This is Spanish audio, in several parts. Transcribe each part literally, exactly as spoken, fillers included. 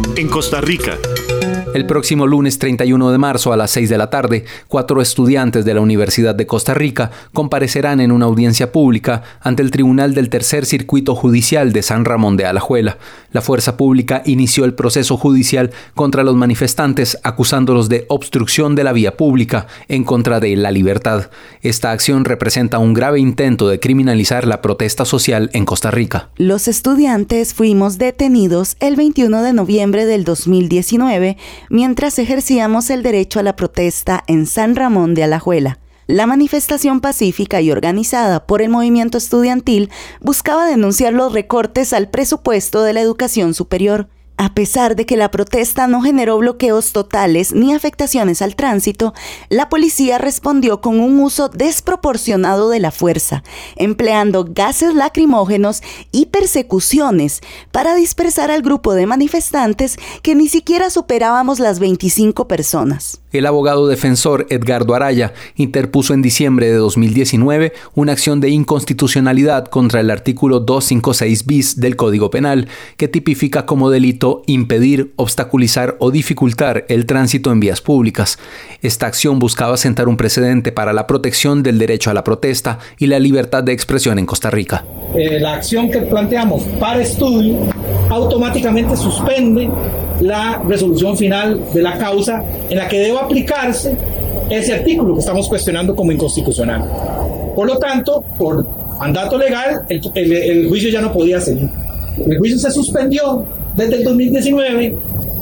en Costa Rica. El próximo lunes treinta y uno de marzo a las seis de la tarde, cuatro estudiantes de la Universidad de Costa Rica comparecerán en una audiencia pública ante el Tribunal del Tercer Circuito Judicial de San Ramón de Alajuela. La fuerza pública inició el proceso judicial contra los manifestantes acusándolos de obstrucción de la vía pública en contra de la libertad. Esta acción representa un grave intento de criminalizar la protesta social en Costa Rica. Los estudiantes fuimos detenidos el veintiuno de noviembre del dos mil diecinueve mientras ejercíamos el derecho a la protesta en San Ramón de Alajuela. La manifestación pacífica y organizada por el movimiento estudiantil buscaba denunciar los recortes al presupuesto de la educación superior. A pesar de que la protesta no generó bloqueos totales ni afectaciones al tránsito, la policía respondió con un uso desproporcionado de la fuerza, empleando gases lacrimógenos y persecuciones para dispersar al grupo de manifestantes que ni siquiera superábamos las veinticinco personas. El abogado defensor Edgardo Araya interpuso en diciembre de dos mil diecinueve una acción de inconstitucionalidad contra el artículo doscientos cincuenta y seis bis del Código Penal, que tipifica como delito impedir, obstaculizar o dificultar el tránsito en vías públicas. Esta acción buscaba sentar un precedente para la protección del derecho a la protesta y la libertad de expresión en Costa Rica. Eh, la acción que planteamos para estudio automáticamente suspende la resolución final de la causa en la que debe aplicarse ese artículo que estamos cuestionando como inconstitucional. Por lo tanto, por mandato legal, el, el, el juicio ya no podía seguir. El juicio se suspendió desde el dos mil diecinueve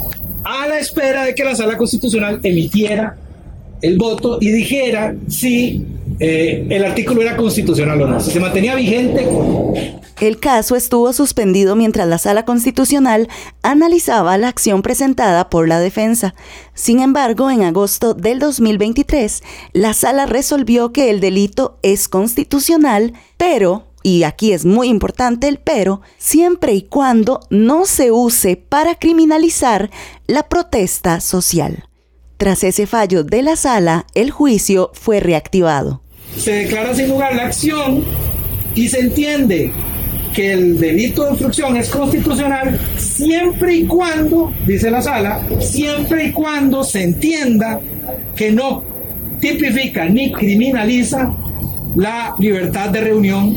a la espera de que la Sala Constitucional emitiera el voto y dijera si eh, el artículo era constitucional o no, si se mantenía vigente o no. El caso estuvo suspendido mientras la Sala Constitucional analizaba la acción presentada por la defensa. Sin embargo, en agosto del dos mil veintitrés, la Sala resolvió que el delito es constitucional, pero, y aquí es muy importante el pero, siempre y cuando no se use para criminalizar la protesta social. Tras ese fallo de la Sala, el juicio fue reactivado. Se declara sin lugar la acción y se entiende que el delito de obstrucción es constitucional siempre y cuando, dice la Sala, siempre y cuando se entienda que no tipifica ni criminaliza la libertad de reunión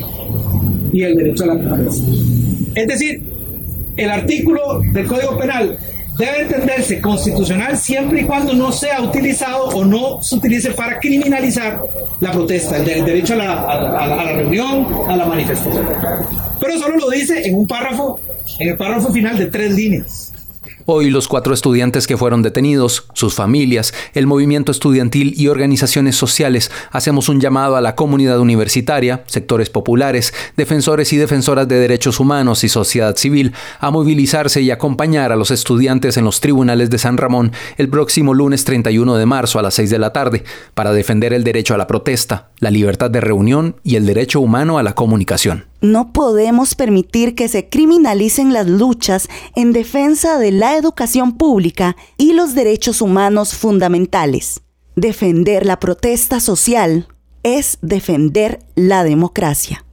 y el derecho a la protesta. Es decir, el artículo del Código Penal debe entenderse constitucional siempre y cuando no sea utilizado o no se utilice para criminalizar la protesta, el, de, el derecho a la, a, a, a la reunión, a la manifestación. Pero solo lo dice en un párrafo, en el párrafo final de tres líneas. Hoy los cuatro estudiantes que fueron detenidos, sus familias, el movimiento estudiantil y organizaciones sociales hacemos un llamado a la comunidad universitaria, sectores populares, defensores y defensoras de derechos humanos y sociedad civil a movilizarse y acompañar a los estudiantes en los tribunales de San Ramón el próximo lunes treinta y uno de marzo a las seis de la tarde para defender el derecho a la protesta, la libertad de reunión y el derecho humano a la comunicación. No podemos permitir que se criminalicen las luchas en defensa de la educación pública y los derechos humanos fundamentales. Defender la protesta social es defender la democracia.